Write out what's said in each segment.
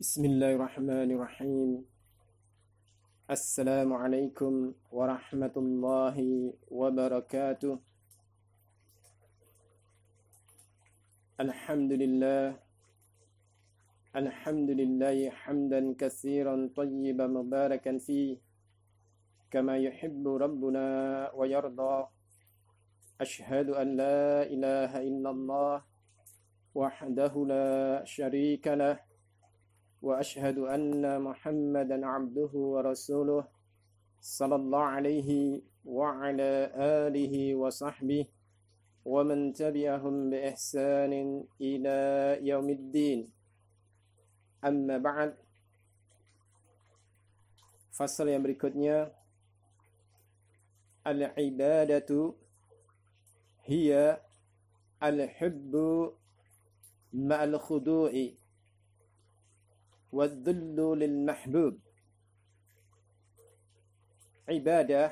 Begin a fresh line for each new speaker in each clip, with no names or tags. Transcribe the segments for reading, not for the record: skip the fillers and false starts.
Bismillahirrahmanirrahim. Assalamualaikum warahmatullahi wabarakatuh. Alhamdulillah. Alhamdulillahi hamdan katsiran tayyiban mubarakan fi kama yuhibbu rabbuna wa yarda. Ashhadu an la ilaha illallah wahdahu la syarika lah. وأشهد أن محمدا عبده ورسوله صلى الله عليه وعلى آله وصحبه ومن تبعهم بإحسان إلى يوم الدين. أما بعد, fasal yang berikutnya, al-ibadatu hiya al-hubbu ma'al khudu'i wadzullu lil mahbub. Ibadah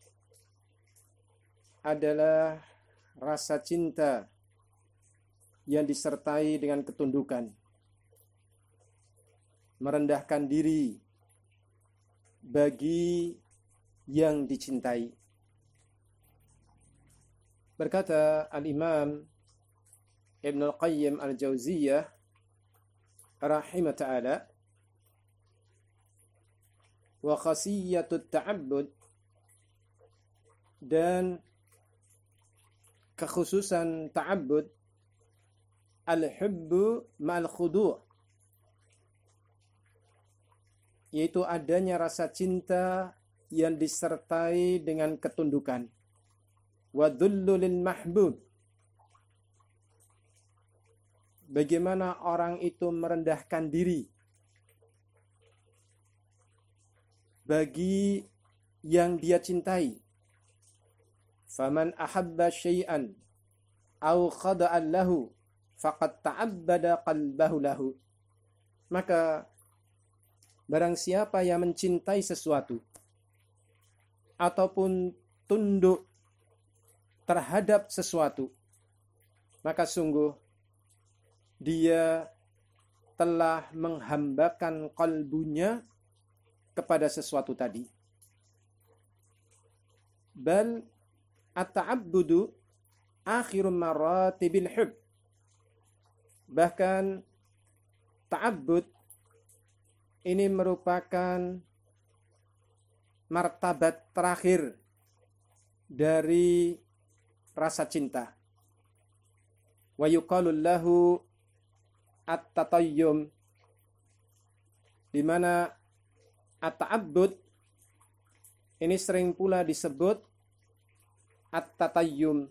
adalah rasa cinta yang disertai dengan ketundukan, merendahkan diri bagi yang dicintai. Berkata Al-Imam Ibn Al-Qayyim Al-Jauziyah rahimah ta'ala, wa khasiyatut ta'abbud, dan kekhususan ta'abbud, al-hubbu ma'al khudu', yaitu adanya rasa cinta yang disertai dengan ketundukan. Wa dhullu lil mahbub, bagaimana orang itu merendahkan diri bagi yang dia cintai. Faman ahabba syai'an aw khada'an lahu faqad ta'abbada qalbahu lahu. Maka barang siapa yang mencintai sesuatu ataupun tunduk terhadap sesuatu, maka sungguh dia telah menghambakan kalbunya kepada sesuatu tadi. Bal at-ta'abbudu akhiru maratibil hub. Bahkan ta'abbud ini merupakan martabat terakhir dari rasa cinta. Wa yuqalu lahu at-tatayyum, di mana at-ta'abbud ini sering pula disebut at-tatayyum.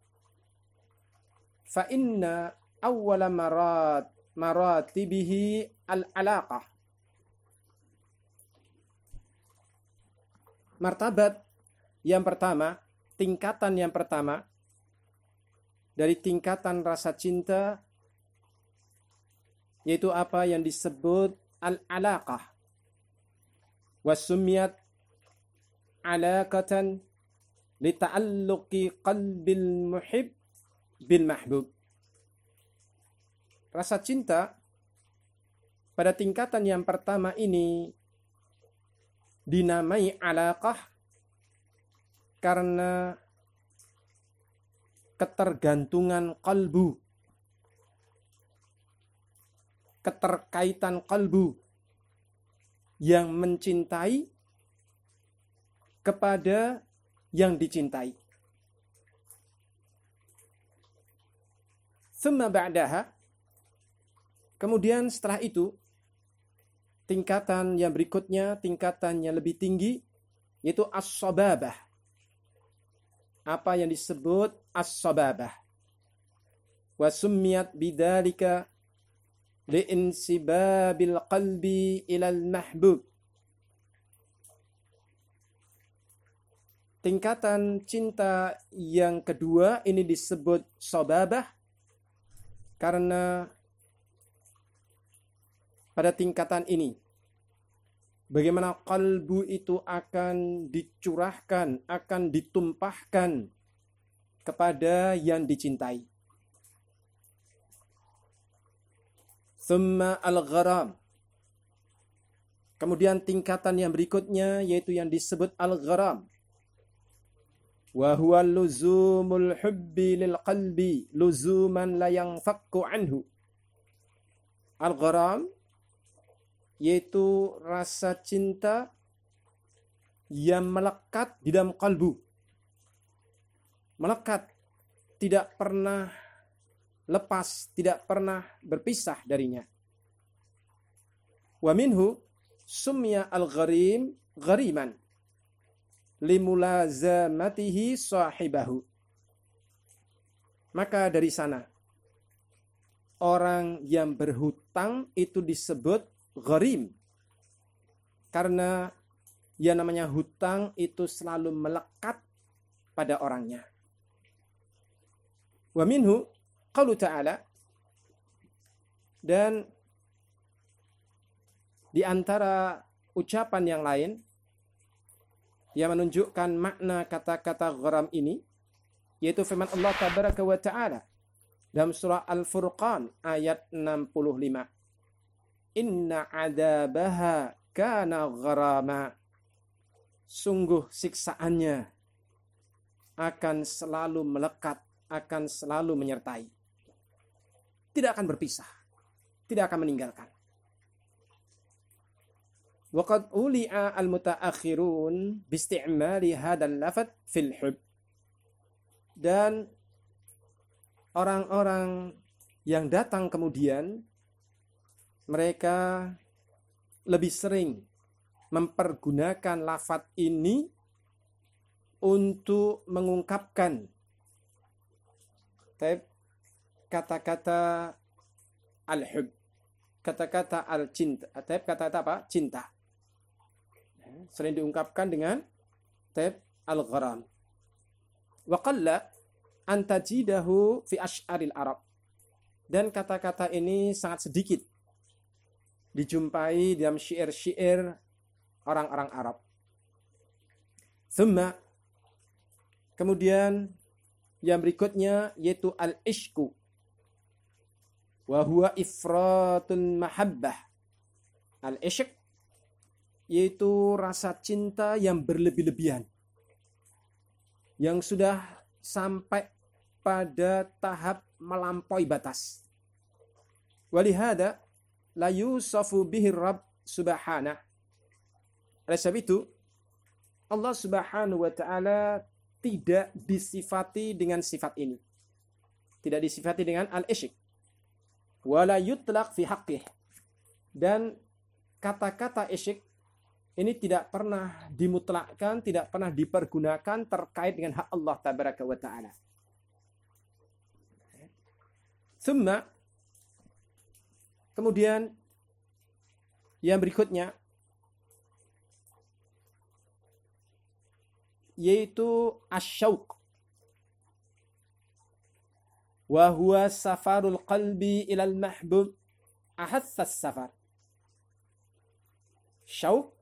Fa inna awwala maratibihi al-alaqah. Martabat yang pertama, tingkatan yang pertama dari tingkatan rasa cinta, yaitu apa yang disebut al-alaqah. Wasumiyat alaqatan lita'alluqi qalbil muhib bil mahbub. Rasa cinta pada tingkatan yang pertama ini dinamai alaqah karena ketergantungan kalbu, keterkaitan kalbu yang mencintai kepada yang dicintai. Tsumma ba'daha, kemudian setelah itu tingkatan yang berikutnya, tingkatan yang lebih tinggi, yaitu as-sababah. Apa yang disebut as-sababah? Wa summiyat bidzalika li'insibabil qalbi ilal mahbub. Tingkatan cinta yang kedua ini disebut sababah karena pada tingkatan ini bagaimana kalbu itu akan dicurahkan, akan ditumpahkan kepada yang dicintai. Thumma al-gharam. Kemudian tingkatan yang berikutnya yaitu yang disebut al-gharam. Wa huwa luzumul hubbi lil qalbi luzuman la yanfakku anhu. Al-gharam yaitu rasa cinta yang melekat di dalam kalbu. Melekat, tidak pernah lepas, tidak pernah berpisah darinya. Wa minhu sumya al-gharim ghariman limulazamatihi sahibahu. Maka dari sana orang yang berhutang itu disebut gharim, karena yang namanya hutang itu selalu melekat pada orangnya. Wa minhu qaulu ta'ala, dan di antara ucapan yang lain yang menunjukkan makna kata-kata gharam ini yaitu firman Allah tabaraka wa ta'ala dalam surah Al-Furqan ayat 65. Inna adabaha kana gharama. Sungguh siksaannya akan selalu melekat, akan selalu menyertai. Tidak akan berpisah, tidak akan meninggalkan. Waqad uli'a al-mutaakhirun bisti'mali hadzal lafaz fil hub. Dan orang-orang yang datang kemudian mereka lebih sering mempergunakan lafaz ini untuk mengungkapkan kata-kata al-hub, kata-kata al-cinta, kata-kata apa? Cinta. Sering diungkapkan dengan al-gharam. Wa qalla an tajidahu fi asy'aril Arab. Dan kata-kata ini sangat sedikit dijumpai dalam syair-syair orang-orang Arab. Thumma, kemudian yang berikutnya yaitu al-ishku. Wa huwa ifratun mahabbah. Al-ishq yaitu rasa cinta yang berlebih-lebihan, yang sudah sampai pada tahap melampaui batas. Walihada la yusafu bihi Rabb subhanah. Oleh sebab itu Allah Subhanahu wa taala tidak disifati dengan sifat ini. Tidak disifati dengan al-ishq. Wala yutlaq fi haqqih. Dan kata-kata ishq ini tidak pernah dimutlakkan, tidak pernah dipergunakan terkait dengan hak Allah tabaraka wa ta'ala. Thumma, kemudian yang berikutnya yaitu asyauq. Wa huwa safarul qalbi ilal mahbub ahassas safar. Syauq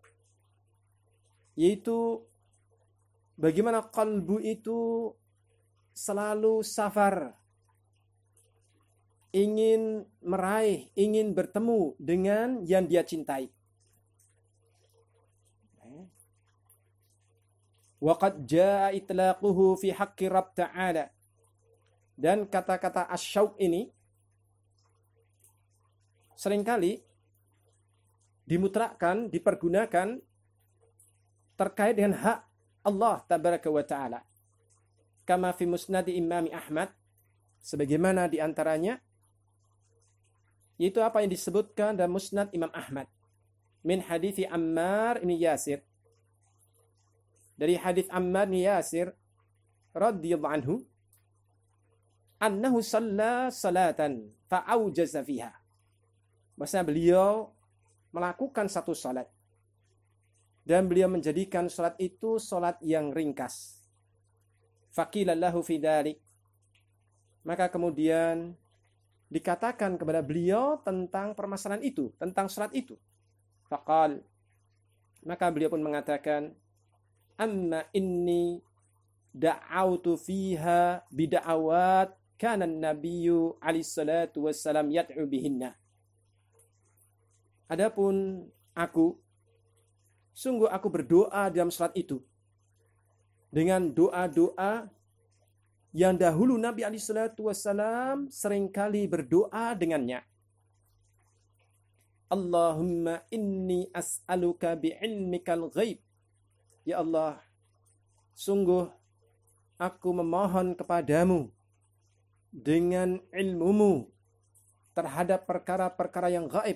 yaitu bagaimana kalbu itu selalu safar, ingin meraih, ingin bertemu dengan yang dia cintai. Wa qad jaa itlaquhu fi haqqi Rabb ta'ala. Dan kata-kata asyauq ini seringkali dimutlakkan, dipergunakan terkait dengan hak Allah tabaraka wa ta'ala. Kama fi musnad Imam Ahmad, sebagaimana di antaranya yaitu apa yang disebutkan dalam musnad Imam Ahmad min hadithi Ammar bin Yasir, dari hadis Ammar bin Yasir radhiyallahu anhu, annahu shalla salatan fa'aujaza fiha. Maksudnya beliau melakukan satu salat dan beliau menjadikan salat itu salat yang ringkas. Faqila lahu fi dzalik. Maka kemudian dikatakan kepada beliau tentang permasalahan itu, tentang salat itu. Faqal, maka beliau pun mengatakan, amma inni da'autu fiha bida'awat kana an-nabiyyu alaihi salatu wassalam yad'u bihinna. Adapun aku Sungguh aku berdoa dalam salat itu dengan doa-doa yang dahulu Nabi SAW seringkali berdoa dengannya. Allahumma inni as'aluka bi'ilmikal ghaib. Ya Allah, sungguh aku memohon kepadamu dengan ilmumu terhadap perkara-perkara yang gaib.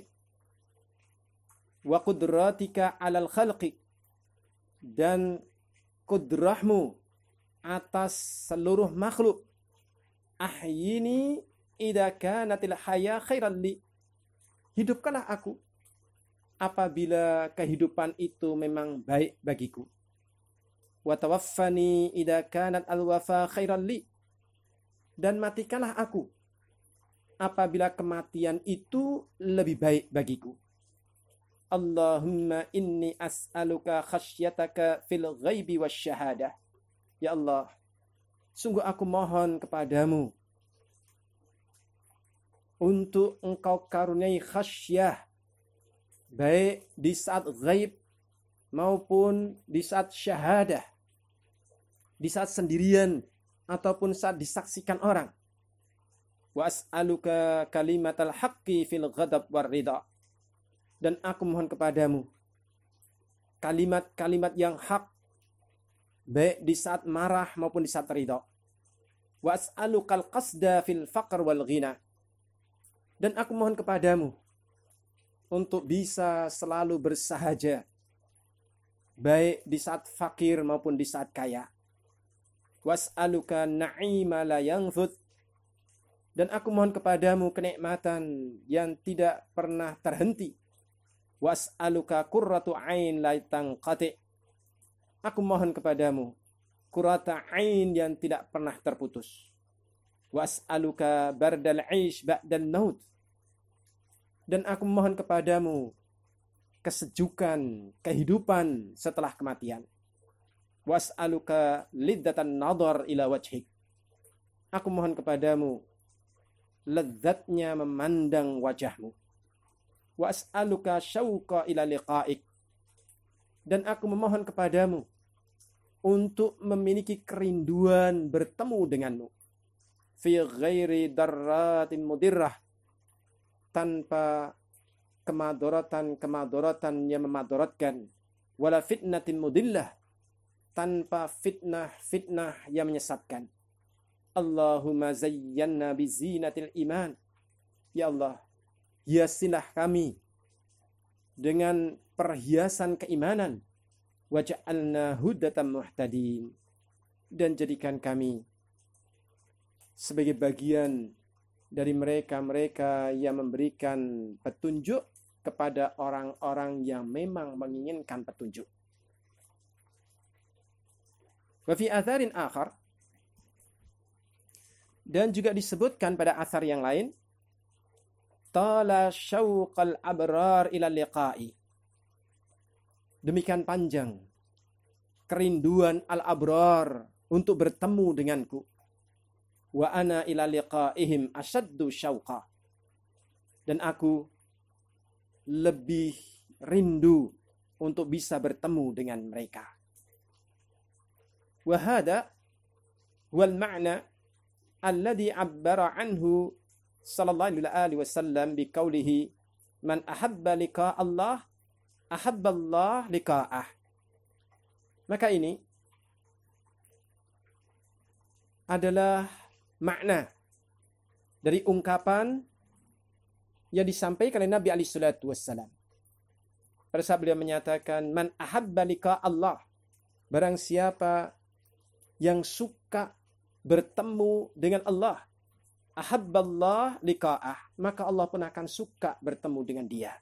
Wa qudratika 'alal khalqi, dan kudrahmu atas seluruh makhluk. Ahyini idza kanatil haya khairan li. Hidupkanlah aku apabila kehidupan itu memang baik bagiku. Wa tawaffani idza kanat al-wafa khairan li. Dan matikanlah aku apabila kematian itu lebih baik bagiku. Allahumma inni as'aluka khasyataka fil ghaibi wasyahadah. Ya Allah, sungguh aku mohon kepadamu untuk engkau karuniai khasyah, baik di saat ghaib maupun di saat syahadah, di saat sendirian ataupun saat disaksikan orang. Wa as'aluka kalimatal haqqi fil ghadab war ridha. Dan aku mohon kepadamu kalimat-kalimat yang hak, baik di saat marah maupun di saat ridha. Wa as'alukal qasda fil faqr wal ghina. Dan aku mohon kepadamu untuk bisa selalu bersahaja, baik di saat fakir maupun di saat kaya. Was'aluka na'ima la yanfud. Dan aku mohon kepadamu kenikmatan yang tidak pernah terhenti. Was'aluka qurratu ain la tanqati. Aku mohon kepadamu qurrata ain yang tidak pernah terputus. Was'aluka bardal 'aish ba'dal maut. Dan aku mohon kepadamu kesejukan kehidupan setelah kematian. Was'aluka liddatan nadhar ila wajhik. Aku mohon kepadamu lezatnya memandang wajahmu. Was'aluka syauqa ila liqa'ik. Dan aku memohon kepadamu untuk memiliki kerinduan bertemu denganmu. Fi ghairi darratin mudirrah. Tanpa kemadoratan yang memadaratkan. Wala fitnatin mudillah. Tanpa fitnah yang menyesatkan. Allahumma zayyanna bizinatil iman. Ya Allah, hiasilah kami dengan perhiasan keimanan. Waj'alna hudatan muhtadin. Dan jadikan kami sebagai bagian dari mereka-mereka yang memberikan petunjuk kepada orang-orang yang memang menginginkan petunjuk. Wa fi atharin akhar, dan juga disebutkan pada athar yang lain, tala syauqal abrar ila liqa'i. Demikian panjang kerinduan al-abrar untuk bertemu denganku. Wa ana ila liqa'ihim asyaddu syauqa. Dan aku lebih rindu untuk bisa bertemu dengan mereka. Wa hadha wal ma'na alladhi 'abbara anhu sallallahu alaihi wasallam biqaulihi man ahabba liqa Allah ahabba Allah liqa'ah. Maka ini adalah makna dari ungkapan yang disampaikan oleh Nabi alaihi salatu wassalam. Pada saat beliau menyatakan man ahabba liqa Allah, barang siapa yang suka bertemu dengan Allah, ahabballah liqa'ah, maka Allah pun akan suka bertemu dengan dia.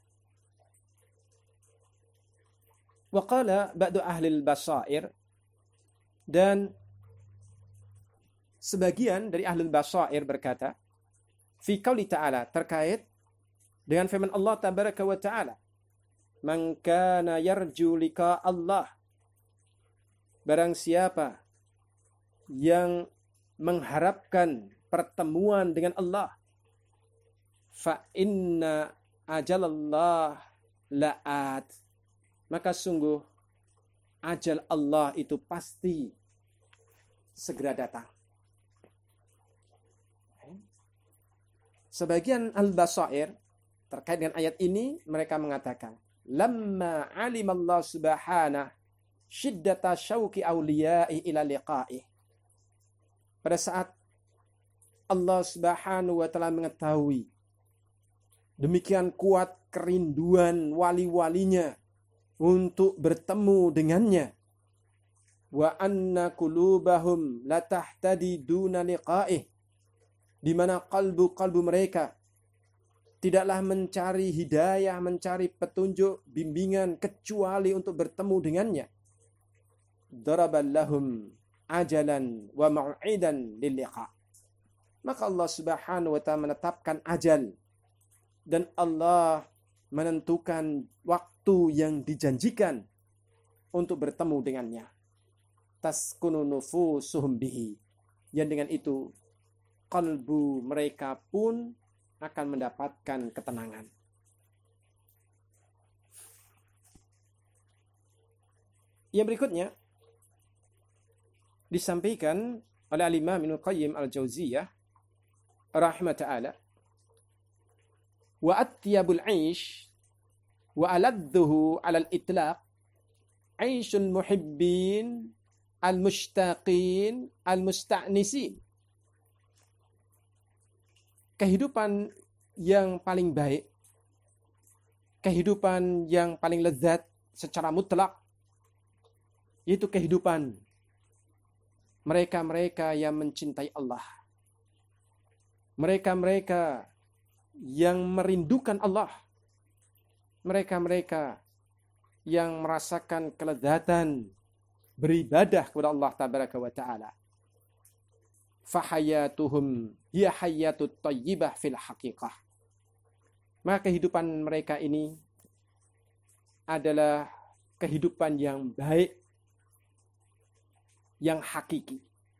Wa qala ba'du ahli al-basair, dan sebagian dari ahli al-basair berkata, fi qauli ta'ala, terkait dengan firman Allah tabaraka wa ta'ala, man kana yarju liqa Allah, barang siapa yang mengharapkan pertemuan dengan Allah, fa inna ajalallah la'at, maka sungguh ajal Allah itu pasti segera datang. Sebagian al-basair terkait dengan ayat ini mereka mengatakan, lamma alimallahu subhanahu syiddata syauqi awliya'i ila liqa'ih. Pada saat Allah Subhanahu wa taala mengetahui demikian kuat kerinduan wali-walinya untuk bertemu dengannya, wa anna qulubahum la tahtadi duna liqa'ih, di mana kalbu-kalbu mereka tidaklah mencari hidayah, mencari petunjuk, bimbingan kecuali untuk bertemu dengannya. Daraballahum ajalan wa mau'idan lil liqa'. Maka Allah Subhanahu wa taala menetapkan ajal dan Allah menentukan waktu yang dijanjikan untuk bertemu dengannya. Taskunu nufusuhum bihi. Yang dengan itu kalbu mereka pun akan mendapatkan ketenangan. Yang berikutnya disampaikan oleh Al-Imam Ibnu Qayyim Al-Jauziyah rahimah ta'ala, wa atyabul 'aish wa aladduhu 'ala al-itlaq 'aishul muhibbin al-mushtaqin al-musta'nisin. Kehidupan yang paling baik, kehidupan yang paling lezat secara mutlak, yaitu kehidupan mereka-mereka yang mencintai Allah. Mereka-mereka yang merindukan Allah. Mereka-mereka yang merasakan kelezatan beribadah kepada Allah tabaraka wa ta'ala. Fahayatuhum hiya hayatut thayyibah fil haqiqah. Maka kehidupan mereka ini adalah kehidupan yang baik, yang hakiki.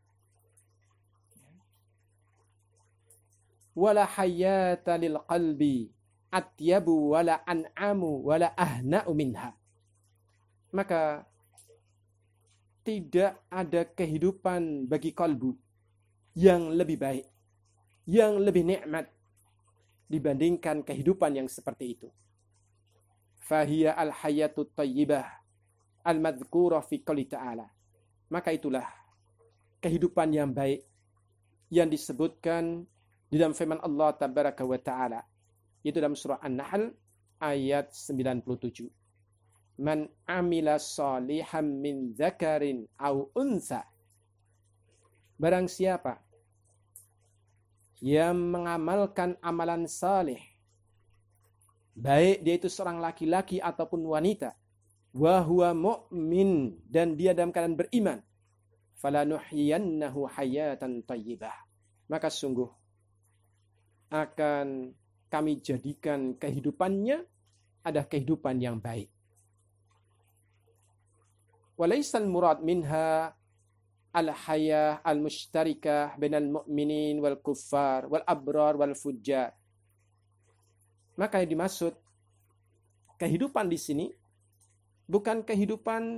Wala hayata lil qalbi atyabu wala an'amu wala ahna'u minha. Maka tidak ada kehidupan bagi kalbu yang lebih baik, yang lebih nikmat dibandingkan kehidupan yang seperti itu. Fahiya al-hayatut thayyibah al-madhkurah fi qouli ta'ala. Maka itulah kehidupan yang baik yang disebutkan di dalam firman Allah tabaraka wa ta'ala, yaitu dalam surah An-Nahl ayat 97. Man amila salihan min dzakarin aw unsa. Barang siapa yang mengamalkan amalan saleh, baik dia itu seorang laki-laki ataupun wanita, wa huwa mu'min, dan dia dalam keadaan beriman, falanuhyiyannahu hayatan thayyibah. Maka sungguh akan kami jadikan kehidupannya adalah kehidupan yang baik. Walaysal murad minha al-hayah al-mushtarikah bainal mu'minin wal kuffar wal abrar wal fujjar. Maka yang dimaksud kehidupan di sini bukan kehidupan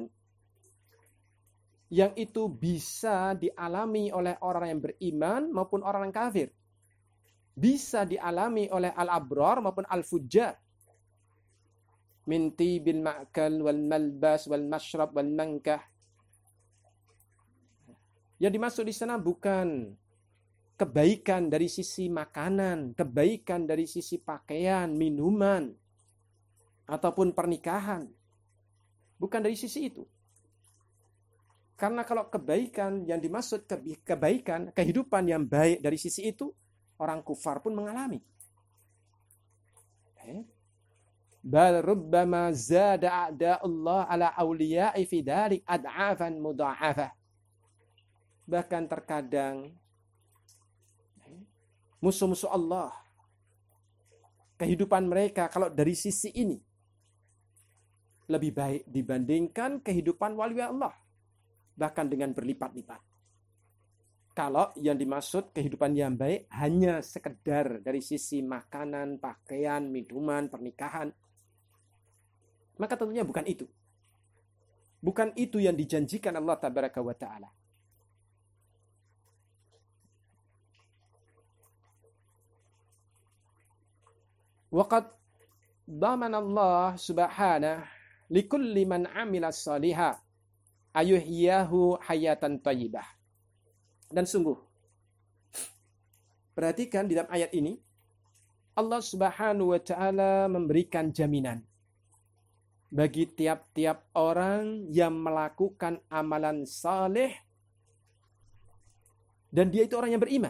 yang itu bisa dialami oleh orang yang beriman maupun orang yang kafir. Bisa dialami oleh al-abrar maupun al-fujjar. Min tibil ma'kal wal malbas wal mashrab wal mankah. Yang dimaksud di sana bukan kebaikan dari sisi makanan, kebaikan dari sisi pakaian, minuman, ataupun pernikahan. Bukan dari sisi itu. Karena kalau kebaikan yang dimaksud kebaikan, kehidupan yang baik dari sisi itu, orang kufar pun mengalami. Bal rubbama zada a'da'ullah ala awliya'i fi dhalik ad'afan mudha'afah. Bahkan terkadang musuh-musuh Allah, kehidupan mereka kalau dari sisi ini lebih baik dibandingkan kehidupan wali Allah, bahkan dengan berlipat-lipat. Kalau yang dimaksud kehidupan yang baik hanya sekedar dari sisi makanan, pakaian, minuman, pernikahan, maka tentunya bukan itu. Bukan itu yang dijanjikan Allah tabaraka wa ta'ala. Waqad damana Allah subhanahu likulli man amila salihah ayuhyahu hayatan thayyibah. Dan sungguh, perhatikan di dalam ayat ini, Allah subhanahu wa ta'ala memberikan jaminan bagi tiap-tiap orang yang melakukan amalan saleh dan dia itu orang yang beriman.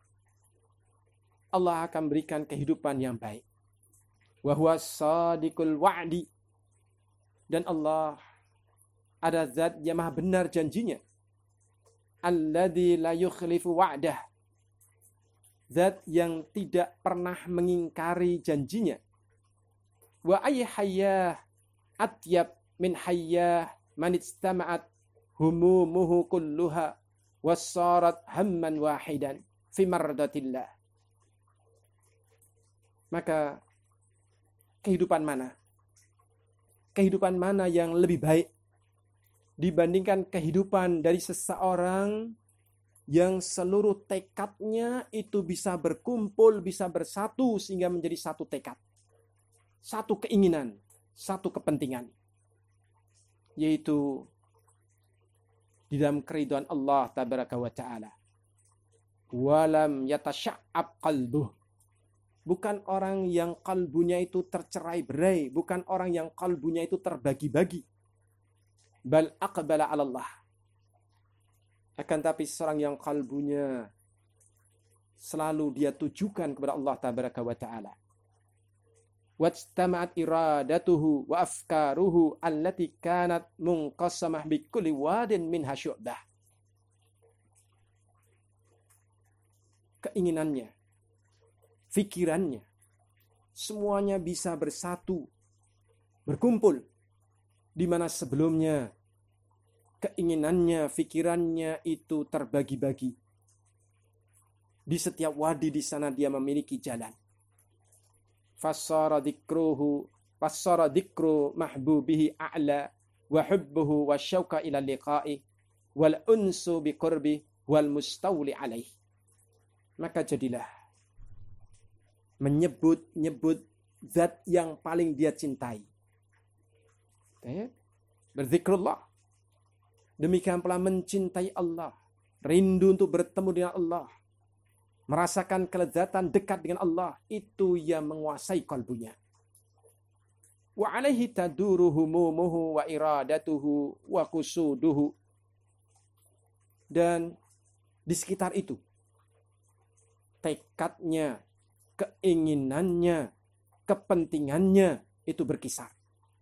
Allah akan berikan kehidupan yang baik. Wa huwa shadiqul wa'di. Dan Allah ada zat yang maha benar janjinya. Alladzi la yukhlifu wa'dah. Zat yang tidak pernah mengingkari janjinya. Wa ayyahyah atyab min hayyah man istama'at humumuhu kulluha wasarat hamman wahidan fi mardatillah. Maka kehidupan mana? Kehidupan mana yang lebih baik dibandingkan kehidupan dari seseorang yang seluruh tekadnya itu bisa berkumpul, bisa bersatu sehingga menjadi satu tekad, satu keinginan, satu kepentingan, yaitu di dalam keridhaan Allah tabaraka wa ta'ala. Walam yatasya'ab qalbuh. Bukan orang yang kalbunya itu tercerai-berai, bukan orang yang kalbunya itu terbagi-bagi. Bal aqbala 'ala Allah. Akan tapi seorang yang kalbunya selalu dia tujukan kepada Allah tabaraka wa ta'ala. Wajtama'at iradatuhu wa afkaruhu allati kanat munqasamah bi kulli wadin minha syu'bah. Keinginannya, fikirannya, semuanya bisa bersatu, berkumpul, di mana sebelumnya keinginannya, fikirannya itu terbagi-bagi. Di setiap wadi di sana dia memiliki jalan. Fassara dzikru mahbubihi a'la wa hubbuhu wa syauqa ila liqa'i wal unsu bi qurbi wal mustawli alaih. Maka jadilah menyebut-nyebut zat yang paling dia cintai. Berzikrullah. Demikian pula mencintai Allah. Rindu untuk bertemu dengan Allah. Merasakan kelezatan dekat dengan Allah. Itu yang menguasai kalbunya. Wa alaihi taduru humumuhu wa iradatuhu wa kusuduhu. Dan di sekitar itu, tekadnya, keinginannya, kepentingannya itu berkisar.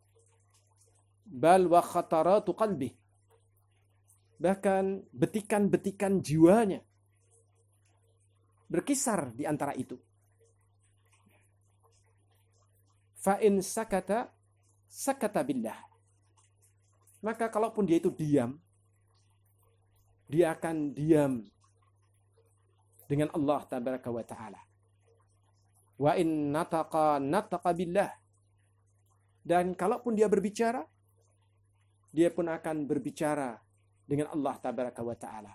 Bal wa khataratu qalbih. Bahkan betikan-betikan jiwanya berkisar di antara itu. Fa in sakata billah. Maka kalaupun dia itu diam, dia akan diam dengan Allah tabaraka wa ta'ala. Wa in nataqa billah. Dan kalaupun dia berbicara, dia pun akan berbicara dengan Allah tabaraka wa ta'ala.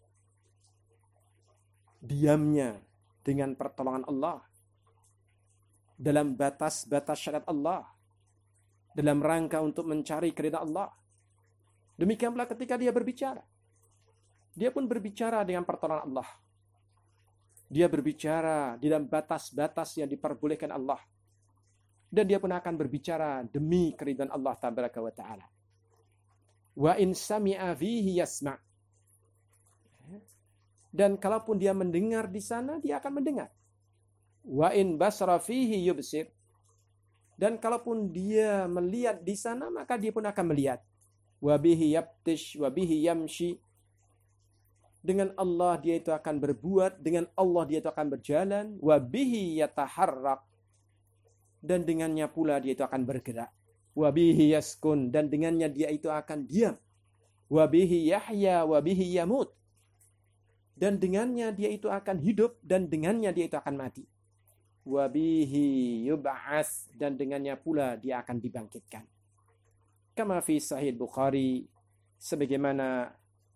Diamnya dengan pertolongan Allah. Dalam batas-batas syariat Allah. Dalam rangka untuk mencari keridhaan Allah. Demikian pula ketika dia berbicara. Dia pun berbicara dengan pertolongan Allah. Dia berbicara di dalam batas-batas yang diperbolehkan Allah. Dan dia pun akan berbicara demi keridhaan Allah tabaraka wa ta'ala. Wa in sami'a fihi yasma'. Dan kalaupun dia mendengar di sana, dia akan mendengar. Wa in basara fihi yubsir. Dan kalaupun dia melihat di sana, maka dia pun akan melihat. Wa bihi yabtish wa bihi yamshi. Dengan Allah dia itu akan berbuat, dengan Allah dia itu akan berjalan, wa bihi yataharrak, dan dengannya pula dia itu akan bergerak, wa bihi yaskun, dan dengannya dia itu akan diam, wa bihi yahya wa bihi yamut, dan dengannya dia itu akan hidup, dan dengannya dia itu akan mati, wa bihi yub'ats, dan dengannya pula dia akan dibangkitkan. Kama fi Sahih Bukhari, sebagaimana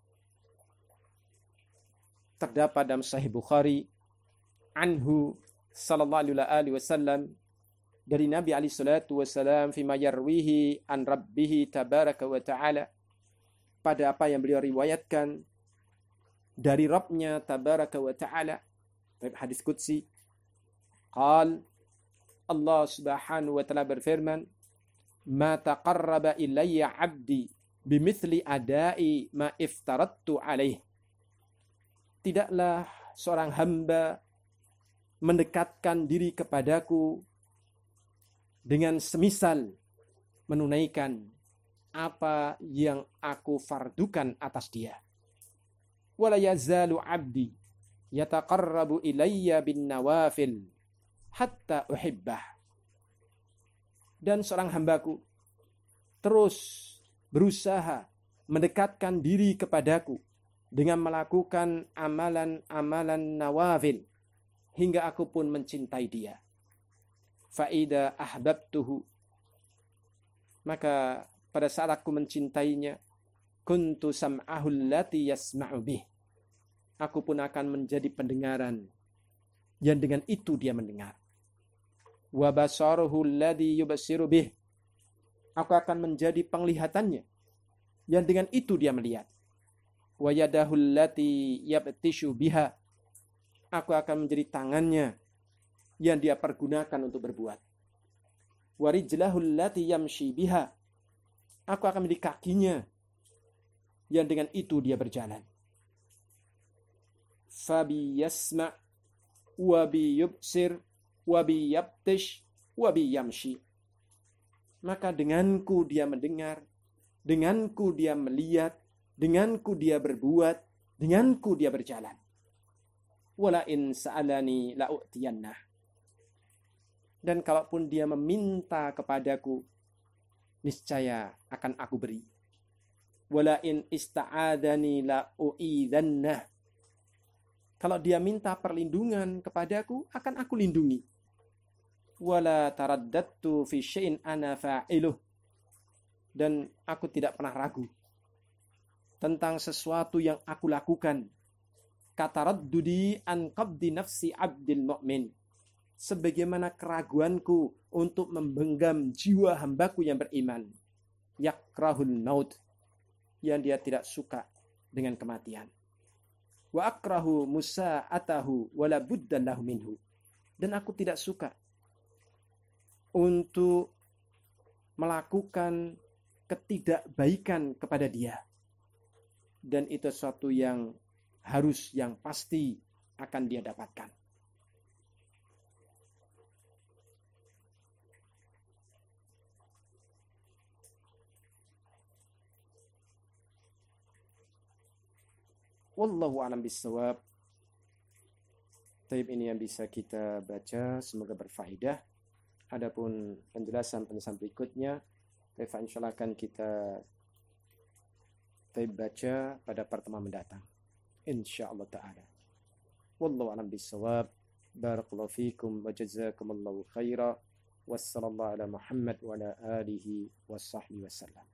terdapat dalam Sahih Bukhari, anhu sallallahu alaihi wasallam, dari Nabi alaihi salatu wasallam, fima yarwihi an rabbih tabaraka wa ta'ala, pada apa yang beliau riwayatkan dari Rabbnya tabaraka wa ta'ala, hadis qudsi. Qal, Allah subhanahu wa ta'ala berfirman, ma taqarraba ilayya 'abdi bimithli adai ma iftaradtu alaih. Tidaklah seorang hamba mendekatkan diri kepadaku dengan semisal menunaikan apa yang aku fardukan atas dia. Wala yazalu 'abdi yataqarrabu ilayya bin nawafil hatta uhibbah. Dan seorang hambaku terus berusaha mendekatkan diri kepadaku dengan melakukan amalan-amalan nawafil hingga aku pun mencintai dia. Fa'ida ahbabtuhu, maka pada saat aku mencintainya, kuntu sam'ahu allati yasma'u bih, aku pun akan menjadi pendengaran yang dengan itu dia mendengar. Wa basaruhu alladhi yubsiru bih, aku akan menjadi penglihatannya yang dengan itu dia melihat. Wa yadahu allati yabtishu biha, aku akan menjadi tangannya yang dia pergunakan untuk berbuat. Wa rijlahu allati yamshi biha, aku akan menjadi kakinya yang dengan itu dia berjalan. Fabi yasma' wa bi yubsir wa bi yabtish wa bi yamshi, maka denganku dia mendengar, denganku dia melihat, denganku dia berbuat, denganku dia berjalan. Wala in sa'alani la'u'tiyannah, dan kalaupun dia meminta kepadaku, niscaya akan aku beri. Wala in ista'adani la'u'idhannah, kalau dia minta perlindungan kepadaku, akan aku lindungi. Wala taraddadtu fi syai'in ana fa'iluh, dan aku tidak pernah ragu tentang sesuatu yang aku lakukan. Kataraddudi an qabdi nafsi abdil mu'min, sebagaimana keraguanku untuk membenggam jiwa hambaku yang beriman. Yakrahul maut, yang dia tidak suka dengan kematian. Wa akrahu musa'atahu wala buddan lahu minhu, dan aku tidak suka untuk melakukan ketidakbaikan kepada dia, dan itu sesuatu yang harus, yang pasti akan dia dapatkan. Wallahu a'lam bissawab. Taib, ini yang bisa kita baca, semoga berfaedah. Adapun penjelasan-penjelasan berikutnya, insyaallah akan kita baca pada pertemuan mendatang, insyaallah ta'ala. Wallahu a'lam bissawab. Barakallahu fikum wa jazakumullahu khaira. Wassallallahu ala Muhammad wa ala alihi wa sahbihi wasallam.